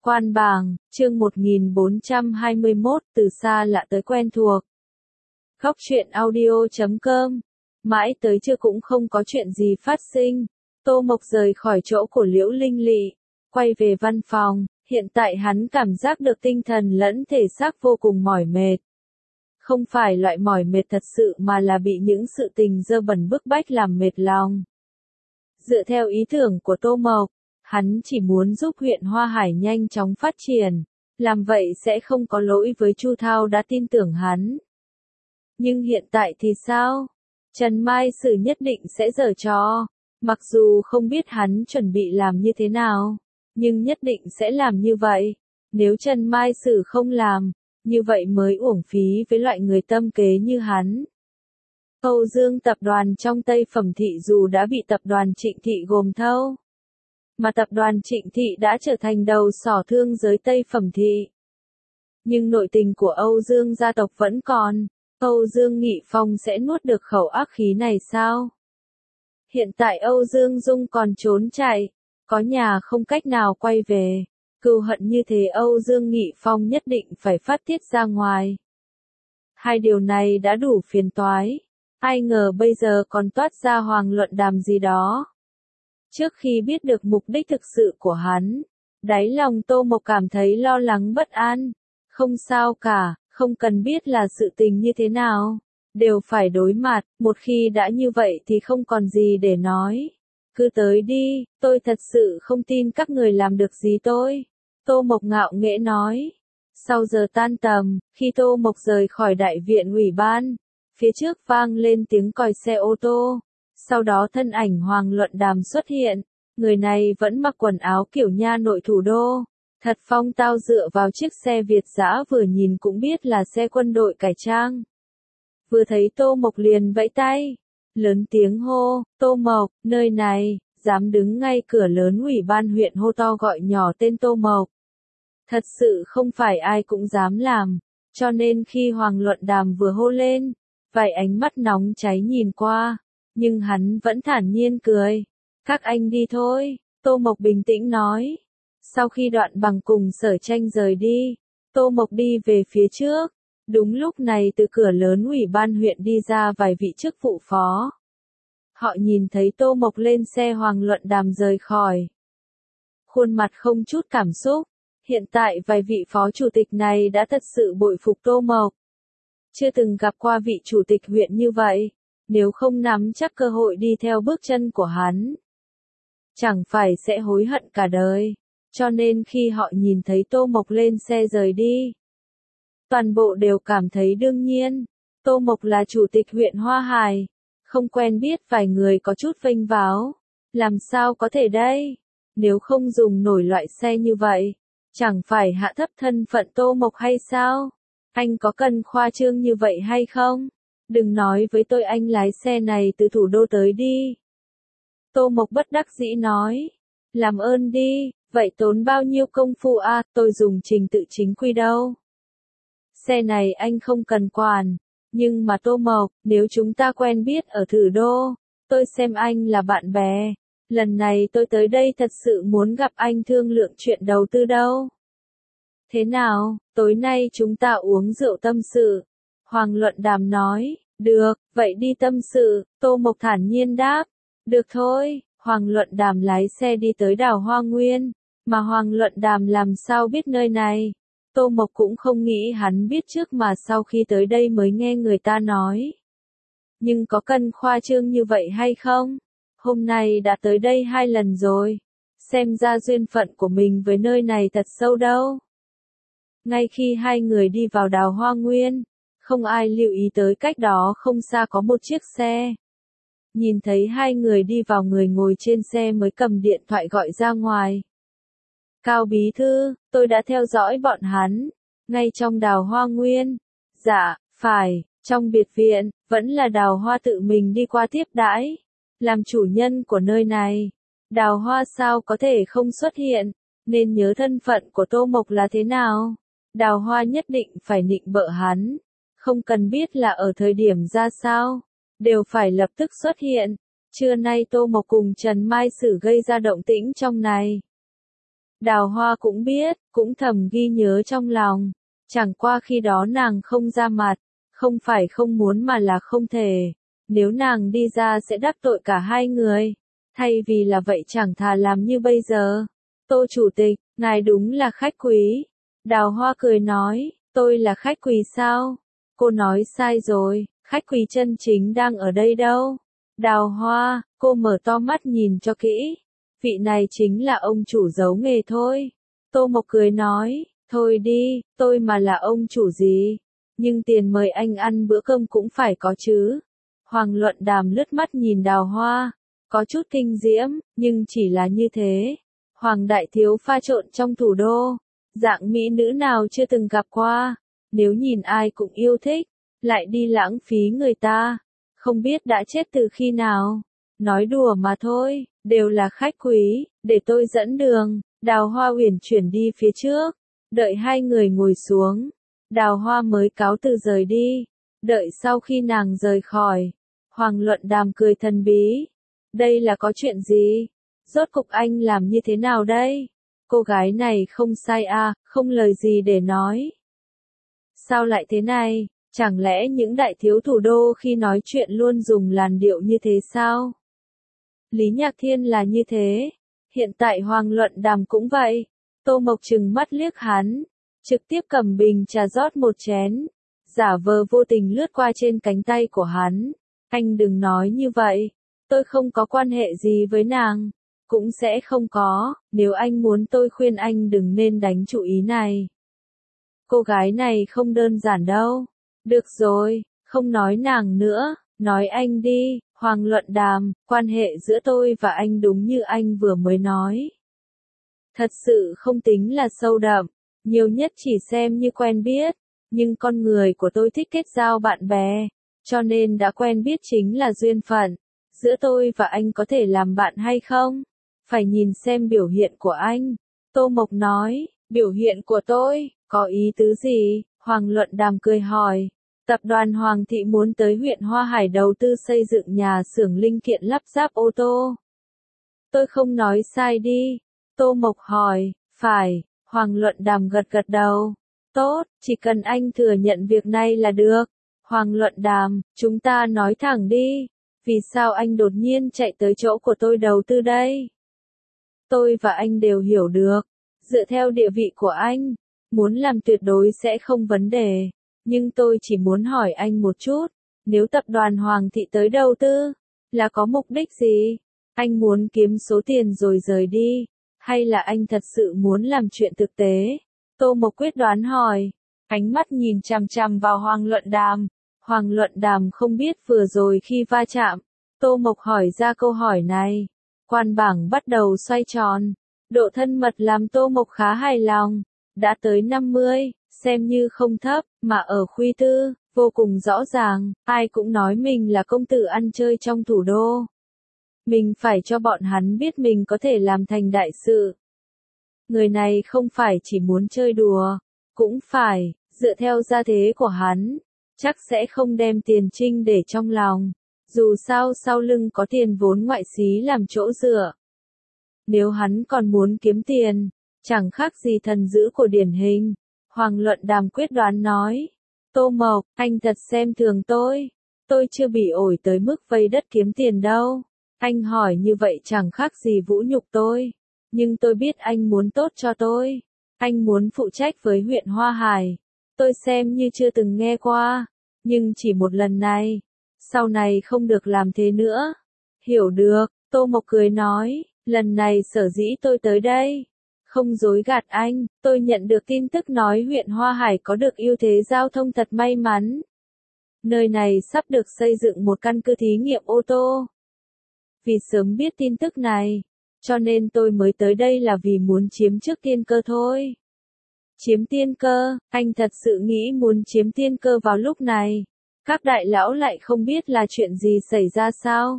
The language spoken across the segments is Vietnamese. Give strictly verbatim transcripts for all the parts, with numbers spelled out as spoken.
Quan bàng, chương một nghìn bốn trăm hai mươi mốt, từ xa lạ tới quen thuộc. Góc truyện audio chấm com. Mãi tới trưa cũng không có chuyện gì phát sinh. Tô Mộc rời khỏi chỗ của Liễu Linh Lị, quay về văn phòng. Hiện tại hắn cảm giác được tinh thần lẫn thể xác vô cùng mỏi mệt. Không phải loại mỏi mệt thật sự mà là bị những sự tình dơ bẩn bức bách làm mệt lòng. Dựa theo ý tưởng của Tô Mộc, hắn chỉ muốn giúp huyện Hoa Hải nhanh chóng phát triển, làm vậy sẽ không có lỗi với Chu Thao đã tin tưởng hắn. Nhưng hiện tại thì sao? Trần Mai Sử nhất định sẽ giở trò, mặc dù không biết hắn chuẩn bị làm như thế nào, nhưng nhất định sẽ làm như vậy. Nếu Trần Mai Sử không làm, như vậy mới uổng phí với loại người tâm kế như hắn. Âu Dương tập đoàn trong Tây Phẩm Thị dù đã bị tập đoàn Trịnh Thị gồm thâu, mà tập đoàn Trịnh Thị đã trở thành đầu sỏ thương giới Tây Phẩm Thị. Nhưng nội tình của Âu Dương gia tộc vẫn còn, Âu Dương Nghị Phong sẽ nuốt được khẩu ác khí này sao? Hiện tại Âu Dương Dung còn trốn chạy, có nhà không cách nào quay về, cừu hận như thế Âu Dương Nghị Phong nhất định phải phát tiết ra ngoài. Hai điều này đã đủ phiền toái, ai ngờ bây giờ còn toát ra Hoàng Luận Đàm gì đó. Trước khi biết được mục đích thực sự của hắn, đáy lòng Tô Mộc cảm thấy lo lắng bất an. Không sao cả, không cần biết là sự tình như thế nào, đều phải đối mặt, một khi đã như vậy thì không còn gì để nói. Cứ tới đi, tôi thật sự không tin các người làm được gì tôi. Tô Mộc ngạo nghễ nói. Sau giờ tan tầm, khi Tô Mộc rời khỏi đại viện ủy ban, phía trước vang lên tiếng còi xe ô tô. Sau đó thân ảnh Hoàng Luận Đàm xuất hiện, người này vẫn mặc quần áo kiểu nha nội thủ đô, thật phong tao dựa vào chiếc xe Việt dã vừa nhìn cũng biết là xe quân đội cải trang. Vừa thấy Tô Mộc liền vẫy tay, lớn tiếng hô, Tô Mộc, nơi này, dám đứng ngay cửa lớn ủy ban huyện hô to gọi nhỏ tên Tô Mộc. Thật sự không phải ai cũng dám làm, cho nên khi Hoàng Luận Đàm vừa hô lên, vài ánh mắt nóng cháy nhìn qua. Nhưng hắn vẫn thản nhiên cười. Các anh đi thôi, Tô Mộc bình tĩnh nói. Sau khi Đoạn Bằng cùng Sở Tranh rời đi, Tô Mộc đi về phía trước. Đúng lúc này từ cửa lớn ủy ban huyện đi ra vài vị chức vụ phó. Họ nhìn thấy Tô Mộc lên xe Hoàng Luận Đàm rời khỏi. Khuôn mặt không chút cảm xúc. Hiện tại vài vị phó chủ tịch này đã thật sự bội phục Tô Mộc. Chưa từng gặp qua vị chủ tịch huyện như vậy. Nếu không nắm chắc cơ hội đi theo bước chân của hắn, chẳng phải sẽ hối hận cả đời. Cho nên khi họ nhìn thấy Tô Mộc lên xe rời đi, toàn bộ đều cảm thấy đương nhiên. Tô Mộc là chủ tịch huyện Hoa Hải, không quen biết vài người có chút vênh váo. Làm sao có thể đây? Nếu không dùng nổi loại xe như vậy, chẳng phải hạ thấp thân phận Tô Mộc hay sao? Anh có cần khoa trương như vậy hay không? Đừng nói với tôi anh lái xe này từ thủ đô tới đi. Tô Mộc bất đắc dĩ nói. Làm ơn đi, vậy tốn bao nhiêu công phu à, tôi dùng trình tự chính quy đâu. Xe này anh không cần quản. Nhưng mà Tô Mộc, nếu chúng ta quen biết ở thủ đô, tôi xem anh là bạn bè. Lần này tôi tới đây thật sự muốn gặp anh thương lượng chuyện đầu tư đâu. Thế nào, tối nay chúng ta uống rượu tâm sự. Hoàng Luận Đàm nói. Được, vậy đi tâm sự, Tô Mộc thản nhiên đáp. Được thôi, Hoàng Luận Đàm lái xe đi tới đảo Hoa Nguyên, mà Hoàng Luận Đàm làm sao biết nơi này. Tô Mộc cũng không nghĩ hắn biết trước mà sau khi tới đây mới nghe người ta nói. Nhưng có cần khoa trương như vậy hay không? Hôm nay đã tới đây hai lần rồi, xem ra duyên phận của mình với nơi này thật sâu đâu. Ngay khi hai người đi vào đảo Hoa Nguyên, không ai lưu ý tới cách đó không xa có một chiếc xe. Nhìn thấy hai người đi vào, người ngồi trên xe mới cầm điện thoại gọi ra ngoài. Cao bí thư, tôi đã theo dõi bọn hắn, ngay trong đào Hoa Nguyên. Dạ, phải, trong biệt viện, vẫn là Đào Hoa tự mình đi qua tiếp đãi. Làm chủ nhân của nơi này, Đào Hoa sao có thể không xuất hiện, nên nhớ thân phận của Tô Mộc là thế nào. Đào Hoa nhất định phải nịnh bợ hắn. Không cần biết là ở thời điểm ra sao, đều phải lập tức xuất hiện. Trưa nay Tô Mộc cùng Trần Mai Sử gây ra động tĩnh trong này. Đào Hoa cũng biết, cũng thầm ghi nhớ trong lòng. Chẳng qua khi đó nàng không ra mặt, không phải không muốn mà là không thể. Nếu nàng đi ra sẽ đắc tội cả hai người. Thay vì là vậy chẳng thà làm như bây giờ. Tô Chủ tịch, ngài đúng là khách quý. Đào Hoa cười nói, tôi là khách quý sao? Cô nói sai rồi, khách quý chân chính đang ở đây đâu? Đào Hoa, cô mở to mắt nhìn cho kỹ. Vị này chính là ông chủ giấu nghề thôi. Tô Mộc cười nói, thôi đi, tôi mà là ông chủ gì? Nhưng tiền mời anh ăn bữa cơm cũng phải có chứ. Hoàng Luận Đàm lướt mắt nhìn Đào Hoa, có chút kinh diễm, nhưng chỉ là như thế. Hoàng đại thiếu pha trộn trong thủ đô, dạng mỹ nữ nào chưa từng gặp qua, nếu nhìn ai cũng yêu thích, lại đi lãng phí người ta, không biết đã chết từ khi nào. Nói đùa mà thôi, đều là khách quý, để tôi dẫn đường. Đào Hoa uyển chuyển đi phía trước, đợi hai người ngồi xuống, Đào Hoa mới cáo từ rời đi. Đợi sau khi nàng rời khỏi, Hoàng Luận Đàm cười thần bí. Đây là có chuyện gì? Rốt cục anh làm như thế nào đây? Cô gái này không sai à, không lời gì để nói. Sao lại thế này? Chẳng lẽ những đại thiếu thủ đô khi nói chuyện luôn dùng làn điệu như thế sao? Lý Nhạc Thiên là như thế. Hiện tại Hoàng Luận Đàm cũng vậy. Tô Mộc trừng mắt liếc hắn, trực tiếp cầm bình trà rót một chén, giả vờ vô tình lướt qua trên cánh tay của hắn. Anh đừng nói như vậy, tôi không có quan hệ gì với nàng, cũng sẽ không có, nếu anh muốn tôi khuyên anh đừng nên đánh chủ ý này. Cô gái này không đơn giản đâu. Được rồi, không nói nàng nữa, nói anh đi. Hoàng Luận Đàm, quan hệ giữa tôi và anh đúng như anh vừa mới nói. Thật sự không tính là sâu đậm, nhiều nhất chỉ xem như quen biết, nhưng con người của tôi thích kết giao bạn bè, cho nên đã quen biết chính là duyên phận. Giữa tôi và anh có thể làm bạn hay không? Phải nhìn xem biểu hiện của anh. Tô Mộc nói, biểu hiện của tôi, có ý tứ gì? Hoàng Luận Đàm cười hỏi. Tập đoàn Hoàng Thị muốn tới huyện Hoa Hải đầu tư xây dựng nhà xưởng linh kiện lắp ráp ô tô. Tôi không nói sai đi. Tô Mộc hỏi, phải. Hoàng Luận Đàm gật gật đầu. Tốt, chỉ cần anh thừa nhận việc này là được. Hoàng Luận Đàm, chúng ta nói thẳng đi. Vì sao anh đột nhiên chạy tới chỗ của tôi đầu tư đây? Tôi và anh đều hiểu được. Dựa theo địa vị của anh, muốn làm tuyệt đối sẽ không vấn đề. Nhưng tôi chỉ muốn hỏi anh một chút, nếu tập đoàn Hoàng Thị tới đầu tư, là có mục đích gì? Anh muốn kiếm số tiền rồi rời đi, hay là anh thật sự muốn làm chuyện thực tế? Tô Mộc quyết đoán hỏi, ánh mắt nhìn chằm chằm vào Hoàng Luận Đàm. Hoàng Luận Đàm không biết vừa rồi khi va chạm, Tô Mộc hỏi ra câu hỏi này. Quan bảng bắt đầu xoay tròn, độ thân mật làm Tô Mộc khá hài lòng, đã tới năm mươi. Xem như không thấp, mà ở Khuy Tư, vô cùng rõ ràng, ai cũng nói mình là công tử ăn chơi trong thủ đô. Mình phải cho bọn hắn biết mình có thể làm thành đại sự. Người này không phải chỉ muốn chơi đùa, cũng phải, dựa theo gia thế của hắn, chắc sẽ không đem tiền trinh để trong lòng. Dù sao sau lưng có tiền vốn ngoại xí làm chỗ dựa. Nếu hắn còn muốn kiếm tiền, chẳng khác gì thần dữ của điển hình. Hoàng Luận Đàm quyết đoán nói, Tô Mộc, anh thật xem thường tôi, tôi chưa bị ổi tới mức vây đất kiếm tiền đâu, anh hỏi như vậy chẳng khác gì vũ nhục tôi, nhưng tôi biết anh muốn tốt cho tôi, anh muốn phụ trách với huyện Hoa Hải, tôi xem như chưa từng nghe qua, nhưng chỉ một lần này, sau này không được làm thế nữa, hiểu được, Tô Mộc cười nói, lần này sở dĩ tôi tới đây. Không dối gạt anh, tôi nhận được tin tức nói huyện Hoa Hải có được ưu thế giao thông thật may mắn. Nơi này sắp được xây dựng một căn cứ thí nghiệm ô tô. Vì sớm biết tin tức này, cho nên tôi mới tới đây là vì muốn chiếm trước tiên cơ thôi. Chiếm tiên cơ, anh thật sự nghĩ muốn chiếm tiên cơ vào lúc này. Các đại lão lại không biết là chuyện gì xảy ra sao.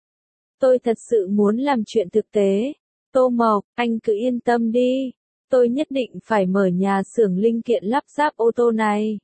Tôi thật sự muốn làm chuyện thực tế. Tô Mộc, anh cứ yên tâm đi, tôi nhất định phải mở nhà xưởng linh kiện lắp ráp ô tô này.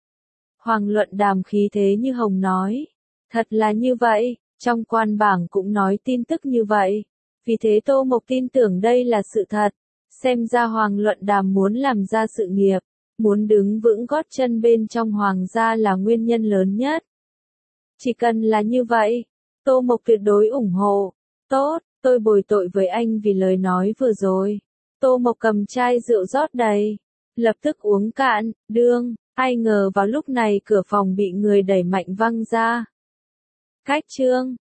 Hoàng Luận Đàm khí thế như hồng nói, thật là như vậy, trong quan bảng cũng nói tin tức như vậy, vì thế Tô Mộc tin tưởng đây là sự thật. Xem ra Hoàng Luận Đàm muốn làm ra sự nghiệp, muốn đứng vững gót chân bên trong Hoàng gia là nguyên nhân lớn nhất. Chỉ cần là như vậy, Tô Mộc tuyệt đối ủng hộ. Tốt, tôi bồi tội với anh vì lời nói vừa rồi. Tô Mộc cầm chai rượu rót đầy, lập tức uống cạn, đương, ai ngờ vào lúc này cửa phòng bị người đẩy mạnh văng ra. Khách trương,